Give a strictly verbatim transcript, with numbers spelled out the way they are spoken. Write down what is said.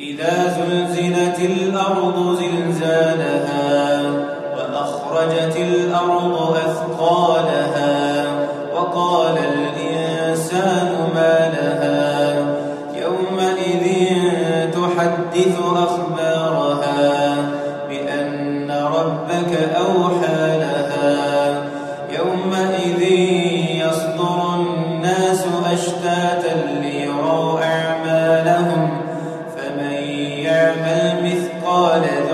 إذا زلزلت الأرض زلزالها وأخرجت الأرض أثقالها وقال الإنسان ما لها يومئذ تحدث أخبارها بأن ربك أوحى لها يومئذ يصدر الناس أشتاتا ليروا أعمالهم فمن يعمل مثقال